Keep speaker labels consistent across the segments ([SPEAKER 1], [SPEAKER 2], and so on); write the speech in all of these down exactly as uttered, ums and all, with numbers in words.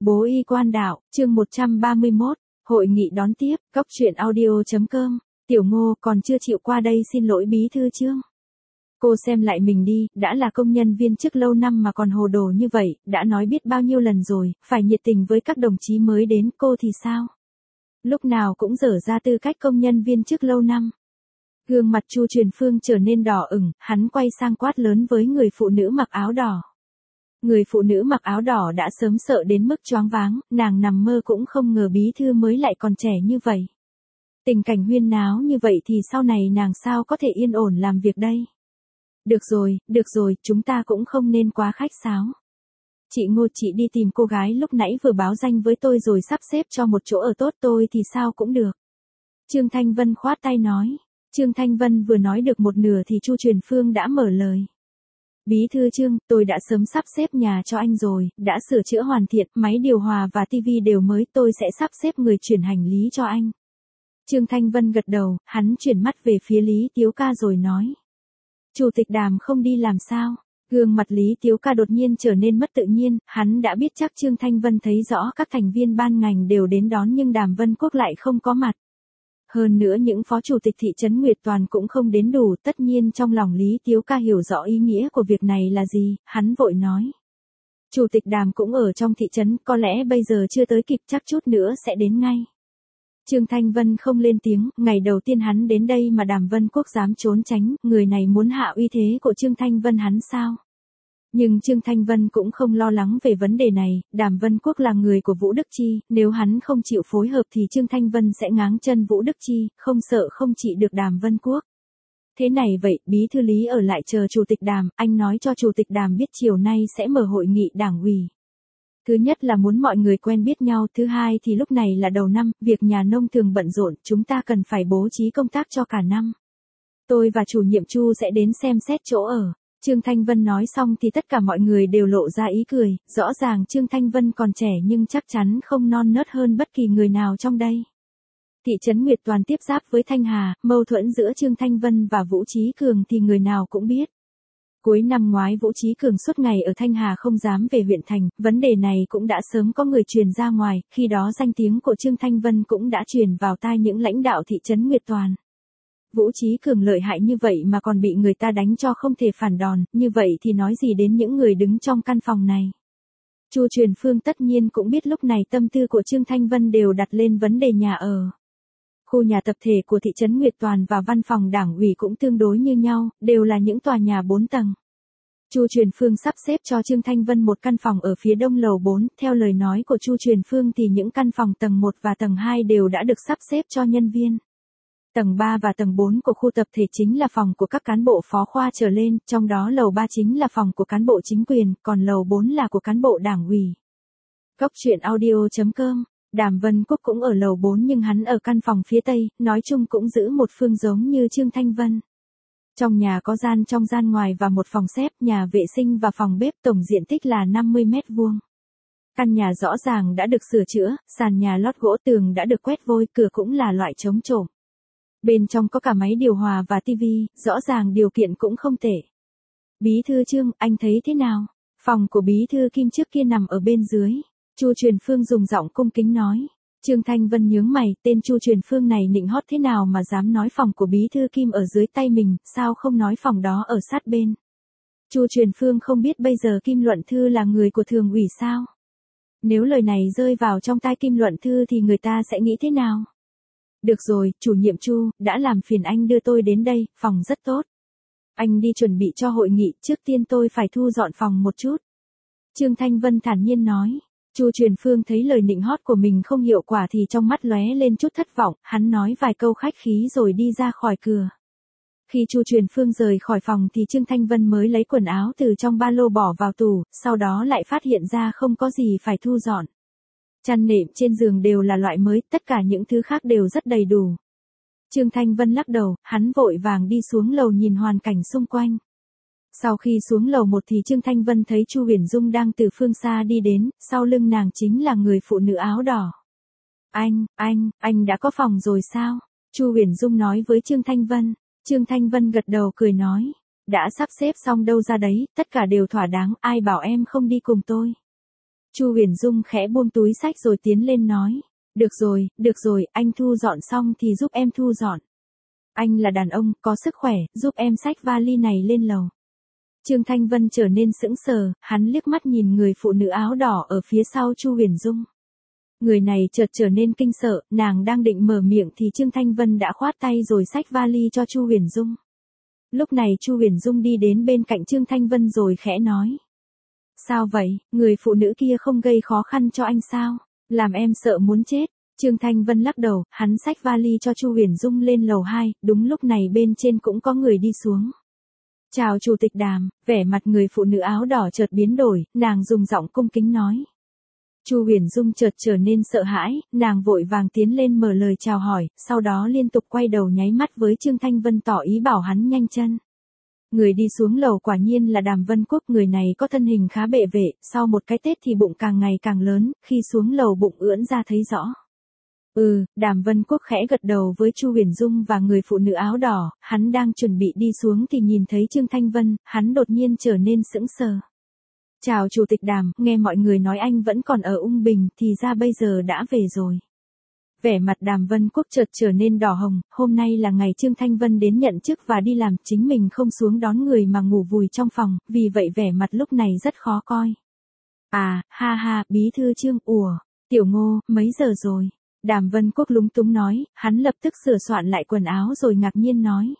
[SPEAKER 1] Bố y quan đạo, chương một trăm ba mươi mốt, hội nghị đón tiếp, cốc truyện audio.com, Tiểu Ngô còn chưa chịu qua đây xin lỗi bí thư Trương. Cô xem lại mình đi, đã là công nhân viên chức lâu năm mà còn hồ đồ như vậy, đã nói biết bao nhiêu lần rồi, phải nhiệt tình với các đồng chí mới đến, cô thì sao? Lúc nào cũng dở ra tư cách công nhân viên chức lâu năm. Gương mặt Chu Truyền Phương trở nên đỏ ửng, hắn quay sang quát lớn với người phụ nữ mặc áo đỏ. Người phụ nữ mặc áo đỏ đã sớm sợ đến mức choáng váng, nàng nằm mơ cũng không ngờ bí thư mới lại còn trẻ như vậy. Tình cảnh huyên náo như vậy thì sau này nàng sao có thể yên ổn làm việc đây? Được rồi, được rồi, chúng ta cũng không nên quá khách sáo. Chị Ngô, chị đi tìm cô gái lúc nãy vừa báo danh với tôi rồi sắp xếp cho một chỗ ở tốt tôi thì sao cũng được. Trương Thanh Vân khoát tay nói. Trương Thanh Vân vừa nói được một nửa thì Chu Truyền Phương đã mở lời. Bí thư Trương, tôi đã sớm sắp xếp nhà cho anh rồi, đã sửa chữa hoàn thiện, máy điều hòa và tivi đều mới, tôi sẽ sắp xếp người chuyển hành lý cho anh. Trương Thanh Vân gật đầu, hắn chuyển mắt về phía Lý Tiếu Ca rồi nói. Chủ tịch Đàm không đi làm sao? Gương mặt Lý Tiếu Ca đột nhiên trở nên mất tự nhiên, hắn đã biết chắc Trương Thanh Vân thấy rõ các thành viên ban ngành đều đến đón nhưng Đàm Vân Quốc lại không có mặt. Hơn nữa những phó chủ tịch thị trấn Nguyệt Toàn cũng không đến đủ, tất nhiên trong lòng Lý Tiếu Ca hiểu rõ ý nghĩa của việc này là gì, hắn vội nói. Chủ tịch Đàm cũng ở trong thị trấn, có lẽ bây giờ chưa tới kịp, chắc chút nữa sẽ đến ngay. Trương Thanh Vân không lên tiếng, ngày đầu tiên hắn đến đây mà Đàm Vân Quốc dám trốn tránh, người này muốn hạ uy thế của Trương Thanh Vân hắn sao? Nhưng Trương Thanh Vân cũng không lo lắng về vấn đề này, Đàm Vân Quốc là người của Vũ Đức Chi, nếu hắn không chịu phối hợp thì Trương Thanh Vân sẽ ngáng chân Vũ Đức Chi, không sợ không trị được Đàm Vân Quốc. Thế này vậy, bí thư Lý ở lại chờ chủ tịch Đàm, anh nói cho chủ tịch Đàm biết chiều nay sẽ mở hội nghị đảng ủy. Thứ nhất là muốn mọi người quen biết nhau, thứ hai thì lúc này là đầu năm, việc nhà nông thường bận rộn, chúng ta cần phải bố trí công tác cho cả năm. Tôi và chủ nhiệm Chu sẽ đến xem xét chỗ ở. Trương Thanh Vân nói xong thì tất cả mọi người đều lộ ra ý cười, rõ ràng Trương Thanh Vân còn trẻ nhưng chắc chắn không non nớt hơn bất kỳ người nào trong đây. Thị trấn Nguyệt Toàn tiếp giáp với Thanh Hà, mâu thuẫn giữa Trương Thanh Vân và Vũ Chí Cường thì người nào cũng biết. Cuối năm ngoái Vũ Chí Cường suốt ngày ở Thanh Hà không dám về huyện thành, vấn đề này cũng đã sớm có người truyền ra ngoài, khi đó danh tiếng của Trương Thanh Vân cũng đã truyền vào tai những lãnh đạo thị trấn Nguyệt Toàn. Vũ Chí Cường lợi hại như vậy mà còn bị người ta đánh cho không thể phản đòn, như vậy thì nói gì đến những người đứng trong căn phòng này. Chu Truyền Phương tất nhiên cũng biết lúc này tâm tư của Trương Thanh Vân đều đặt lên vấn đề nhà ở. Khu nhà tập thể của thị trấn Nguyệt Toàn và văn phòng đảng ủy cũng tương đối như nhau, đều là những tòa nhà bốn tầng. Chu Truyền Phương sắp xếp cho Trương Thanh Vân một căn phòng ở phía đông lầu bốn, theo lời nói của Chu Truyền Phương thì những căn phòng tầng một và tầng hai đều đã được sắp xếp cho nhân viên. Tầng ba và tầng bốn của khu tập thể chính là phòng của các cán bộ phó khoa trở lên, trong đó lầu ba chính là phòng của cán bộ chính quyền, còn lầu bốn là của cán bộ đảng ủy. Cốc truyện audio.com, Đàm Vân Quốc cũng ở lầu bốn nhưng hắn ở căn phòng phía tây, nói chung cũng giữ một phương giống như Trương Thanh Vân. Trong nhà có gian trong gian ngoài và một phòng xếp, nhà vệ sinh và phòng bếp, tổng diện tích là năm mươi mét vuông. Căn nhà rõ ràng đã được sửa chữa, sàn nhà lót gỗ, tường đã được quét vôi, cửa cũng là loại chống trộm. Bên trong có cả máy điều hòa và tivi, rõ ràng điều kiện cũng không tệ. Bí thư Trương, anh thấy thế nào? Phòng của bí thư Kim trước kia nằm ở bên dưới. Chu Truyền Phương dùng giọng cung kính nói. Trương Thanh Vân nhướng mày, tên Chu Truyền Phương này nịnh hót thế nào mà dám nói phòng của bí thư Kim ở dưới tay mình, sao không nói phòng đó ở sát bên. Chu Truyền Phương không biết bây giờ Kim Luận Thư là người của thường ủy sao? Nếu lời này rơi vào trong tai Kim Luận Thư thì người ta sẽ nghĩ thế nào? Được rồi, chủ nhiệm Chu, đã làm phiền anh đưa tôi đến đây, phòng rất tốt. Anh đi chuẩn bị cho hội nghị, trước tiên tôi phải thu dọn phòng một chút. Trương Thanh Vân thản nhiên nói. Chu Truyền Phương thấy lời nịnh hót của mình không hiệu quả thì trong mắt lóe lên chút thất vọng, hắn nói vài câu khách khí rồi đi ra khỏi cửa. Khi Chu Truyền Phương rời khỏi phòng thì Trương Thanh Vân mới lấy quần áo từ trong ba lô bỏ vào tủ, sau đó lại phát hiện ra không có gì phải thu dọn. Chăn nệm trên giường đều là loại mới, tất cả những thứ khác đều rất đầy đủ. Trương Thanh Vân lắc đầu, hắn vội vàng đi xuống lầu nhìn hoàn cảnh xung quanh. Sau khi xuống lầu một thì Trương Thanh Vân thấy Chu Huyền Dung đang từ phương xa đi đến, sau lưng nàng chính là người phụ nữ áo đỏ. Anh, anh, anh đã có phòng rồi sao? Chu Huyền Dung nói với Trương Thanh Vân. Trương Thanh Vân gật đầu cười nói. Đã sắp xếp xong đâu ra đấy, tất cả đều thỏa đáng, ai bảo em không đi cùng tôi. Chu Huyền Dung khẽ buông túi xách rồi tiến lên nói. Được rồi, được rồi, anh thu dọn xong thì giúp em thu dọn. Anh là đàn ông, có sức khỏe, giúp em xách vali này lên lầu. Trương Thanh Vân trở nên sững sờ, hắn liếc mắt nhìn người phụ nữ áo đỏ ở phía sau Chu Huyền Dung. Người này chợt trở nên kinh sợ, nàng đang định mở miệng thì Trương Thanh Vân đã khoát tay rồi xách vali cho Chu Huyền Dung. Lúc này Chu Huyền Dung đi đến bên cạnh Trương Thanh Vân rồi khẽ nói. Sao vậy, người phụ nữ kia không gây khó khăn cho anh sao? Làm em sợ muốn chết. Trương Thanh Vân lắc đầu, hắn xách vali cho Chu Huyền Dung lên lầu hai, đúng lúc này bên trên cũng có người đi xuống. Chào Chủ tịch Đàm, vẻ mặt người phụ nữ áo đỏ chợt biến đổi, nàng dùng giọng cung kính nói. Chu Huyền Dung chợt trở nên sợ hãi, nàng vội vàng tiến lên mở lời chào hỏi, sau đó liên tục quay đầu nháy mắt với Trương Thanh Vân tỏ ý bảo hắn nhanh chân. Người đi xuống lầu quả nhiên là Đàm Vân Quốc, người này có thân hình khá bệ vệ, sau một cái Tết thì bụng càng ngày càng lớn, khi xuống lầu bụng ưỡn ra thấy rõ. Ừ, Đàm Vân Quốc khẽ gật đầu với Chu Huyền Dung và người phụ nữ áo đỏ, hắn đang chuẩn bị đi xuống thì nhìn thấy Trương Thanh Vân, hắn đột nhiên trở nên sững sờ. Chào Chủ tịch Đàm, nghe mọi người nói anh vẫn còn ở Ung Bình, thì ra bây giờ đã về rồi. Vẻ mặt Đàm Vân Quốc chợt trở nên đỏ hồng, hôm nay là ngày Trương Thanh Vân đến nhận chức và đi làm, chính mình không xuống đón người mà ngủ vùi trong phòng, vì vậy vẻ mặt lúc này rất khó coi. À, ha ha, bí thư Trương, ủa, Tiểu Ngô, mấy giờ rồi? Đàm Vân Quốc lúng túng nói, hắn lập tức sửa soạn lại quần áo rồi ngạc nhiên nói.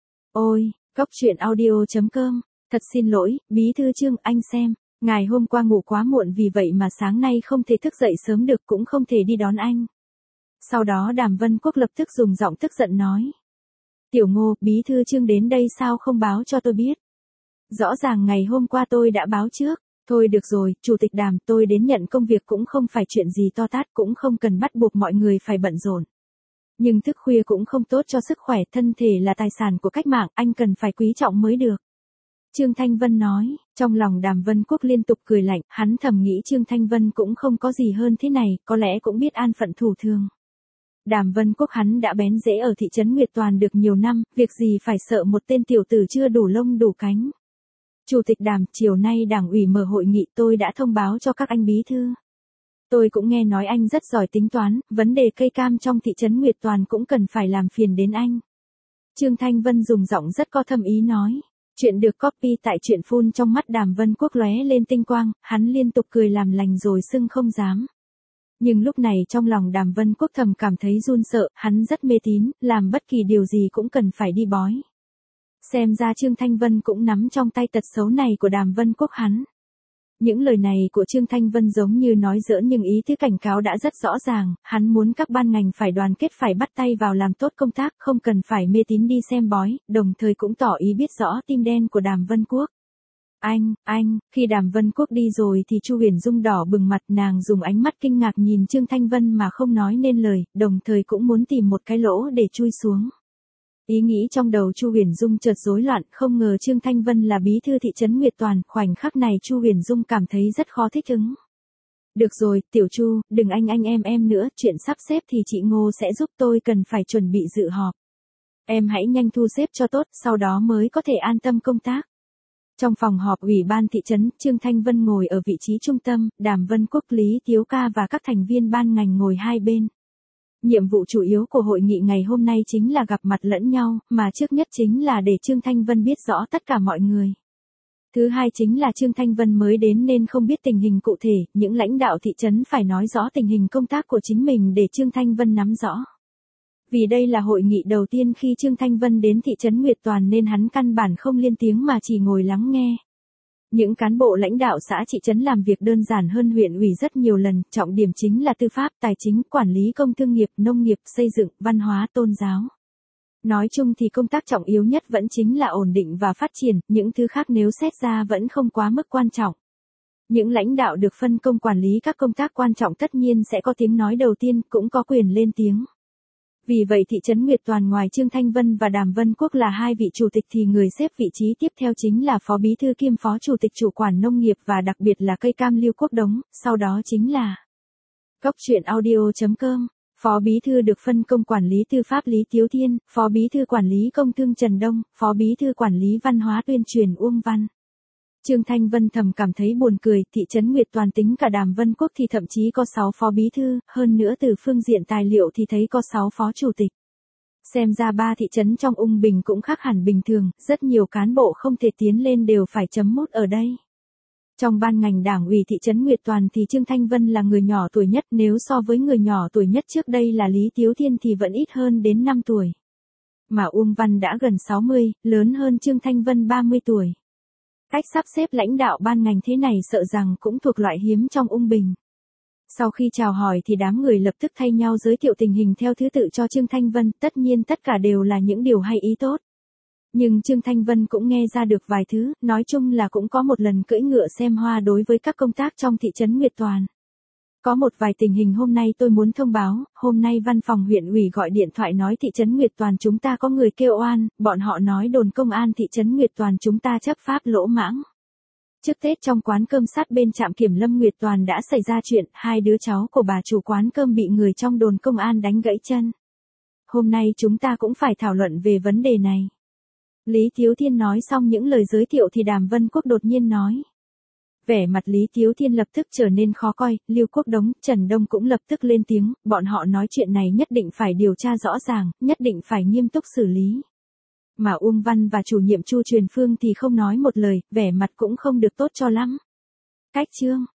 [SPEAKER 1] Ôi, Cốc truyện audio chấm com, thật xin lỗi, bí thư Trương, anh xem, ngài hôm qua ngủ quá muộn vì vậy mà sáng nay không thể thức dậy sớm được, cũng không thể đi đón anh. Sau đó Đàm Vân Quốc lập tức dùng giọng tức giận nói. Tiểu Ngô, bí thư Trương đến đây sao không báo cho tôi biết? Rõ ràng ngày hôm qua tôi đã báo trước. Thôi được rồi, Chủ tịch Đàm, tôi đến nhận công việc cũng không phải chuyện gì to tát, cũng không cần bắt buộc mọi người phải bận rộn. Nhưng thức khuya cũng không tốt cho sức khỏe, thân thể là tài sản của cách mạng, anh cần phải quý trọng mới được. Trương Thanh Vân nói, trong lòng Đàm Vân Quốc liên tục cười lạnh, hắn thầm nghĩ Trương Thanh Vân cũng không có gì hơn thế này, có lẽ cũng biết an phận thủ thường. Đàm Vân Quốc hắn đã bén rễ ở thị trấn Nguyệt Toàn được nhiều năm, việc gì phải sợ một tên tiểu tử chưa đủ lông đủ cánh. Chủ tịch Đàm, chiều nay đảng ủy mở hội nghị, tôi đã thông báo cho các anh bí thư. Tôi cũng nghe nói anh rất giỏi tính toán, vấn đề cây cam trong thị trấn Nguyệt Toàn cũng cần phải làm phiền đến anh. Trương Thanh Vân dùng giọng rất có thâm ý nói. Chuyện được copy tại truyện phun trong mắt Đàm Vân Quốc lóe lên tinh quang, hắn liên tục cười làm lành rồi sưng không dám. Nhưng lúc này trong lòng Đàm Vân Quốc thầm cảm thấy run sợ, hắn rất mê tín, làm bất kỳ điều gì cũng cần phải đi bói. Xem ra Trương Thanh Vân cũng nắm trong tay tật xấu này của Đàm Vân Quốc hắn. Những lời này của Trương Thanh Vân giống như nói giỡn nhưng ý tứ cảnh cáo đã rất rõ ràng, hắn muốn các ban ngành phải đoàn kết, phải bắt tay vào làm tốt công tác, không cần phải mê tín đi xem bói, đồng thời cũng tỏ ý biết rõ tim đen của Đàm Vân Quốc. Anh, anh, khi Đàm Vân Quốc đi rồi thì Chu Huyền Dung đỏ bừng mặt, nàng dùng ánh mắt kinh ngạc nhìn Trương Thanh Vân mà không nói nên lời, đồng thời cũng muốn tìm một cái lỗ để chui xuống. Ý nghĩ trong đầu Chu Huyền Dung chợt rối loạn, không ngờ Trương Thanh Vân là bí thư thị trấn Nguyệt Toàn, khoảnh khắc này Chu Huyền Dung cảm thấy rất khó thích ứng. Được rồi, Tiểu Chu, đừng anh anh em em nữa, chuyện sắp xếp thì chị Ngô sẽ giúp, tôi cần phải chuẩn bị dự họp. Em hãy nhanh thu xếp cho tốt, sau đó mới có thể an tâm công tác. Trong phòng họp ủy ban thị trấn, Trương Thanh Vân ngồi ở vị trí trung tâm, Đàm Vân Quốc, Lý Tiếu Ca và các thành viên ban ngành ngồi hai bên. Nhiệm vụ chủ yếu của hội nghị ngày hôm nay chính là gặp mặt lẫn nhau, mà trước nhất chính là để Trương Thanh Vân biết rõ tất cả mọi người. Thứ hai chính là Trương Thanh Vân mới đến nên không biết tình hình cụ thể, những lãnh đạo thị trấn phải nói rõ tình hình công tác của chính mình để Trương Thanh Vân nắm rõ. Vì đây là hội nghị đầu tiên khi Trương Thanh Vân đến thị trấn Nguyệt Toàn nên hắn căn bản không lên tiếng mà chỉ ngồi lắng nghe. Những cán bộ lãnh đạo xã thị trấn làm việc đơn giản hơn huyện ủy rất nhiều lần, trọng điểm chính là tư pháp, tài chính, quản lý công thương nghiệp, nông nghiệp, xây dựng, văn hóa, tôn giáo. Nói chung thì công tác trọng yếu nhất vẫn chính là ổn định và phát triển, những thứ khác nếu xét ra vẫn không quá mức quan trọng. Những lãnh đạo được phân công quản lý các công tác quan trọng tất nhiên sẽ có tiếng nói đầu tiên, cũng có quyền lên tiếng. Vì vậy thị trấn Nguyệt Toàn ngoài Trương Thanh Vân và Đàm Vân Quốc là hai vị chủ tịch thì người xếp vị trí tiếp theo chính là phó bí thư kiêm phó chủ tịch chủ quản nông nghiệp và đặc biệt là cây cam Lưu Quốc Đống, sau đó chính là Cốc truyện audio chấm com. Phó bí thư được phân công quản lý tư pháp Lý Tiếu Thiên, phó bí thư quản lý công thương Trần Đông, phó bí thư quản lý văn hóa tuyên truyền Uông Văn. Trương Thanh Vân thầm cảm thấy buồn cười, thị trấn Nguyệt Toàn tính cả Đàm Vân Quốc thì thậm chí có sáu phó bí thư, hơn nữa từ phương diện tài liệu thì thấy có sáu phó chủ tịch. Xem ra ba thị trấn trong Ung Bình cũng khác hẳn bình thường, rất nhiều cán bộ không thể tiến lên đều phải chấm mút ở đây. Trong ban ngành đảng ủy thị trấn Nguyệt Toàn thì Trương Thanh Vân là người nhỏ tuổi nhất, nếu so với người nhỏ tuổi nhất trước đây là Lý Tiếu Thiên thì vẫn ít hơn đến năm tuổi. Mà Uông Văn đã gần sáu mươi, lớn hơn Trương Thanh Vân ba mươi tuổi. Cách sắp xếp lãnh đạo ban ngành thế này sợ rằng cũng thuộc loại hiếm trong Ung Bình. Sau khi chào hỏi thì đám người lập tức thay nhau giới thiệu tình hình theo thứ tự cho Trương Thanh Vân, tất nhiên tất cả đều là những điều hay ý tốt. Nhưng Trương Thanh Vân cũng nghe ra được vài thứ, nói chung là cũng có một lần cưỡi ngựa xem hoa đối với các công tác trong thị trấn Nguyệt Toàn. Có một vài tình hình hôm nay tôi muốn thông báo, hôm nay văn phòng huyện ủy gọi điện thoại nói thị trấn Nguyệt Toàn chúng ta có người kêu oan, bọn họ nói đồn công an thị trấn Nguyệt Toàn chúng ta chấp pháp lỗ mãng. Trước Tết trong quán cơm sát bên trạm kiểm lâm Nguyệt Toàn đã xảy ra chuyện, hai đứa cháu của bà chủ quán cơm bị người trong đồn công an đánh gãy chân. Hôm nay chúng ta cũng phải thảo luận về vấn đề này. Lý Tiếu Thiên nói xong những lời giới thiệu thì Đàm Vân Quốc đột nhiên nói. Vẻ mặt Lý Tiếu Thiên lập tức trở nên khó coi, Lưu Quốc Đống, Trần Đông cũng lập tức lên tiếng, bọn họ nói chuyện này nhất định phải điều tra rõ ràng, nhất định phải nghiêm túc xử lý. Mà Uông Văn và chủ nhiệm Chu Truyền Phương thì không nói một lời, vẻ mặt cũng không được tốt cho lắm. Cách Trương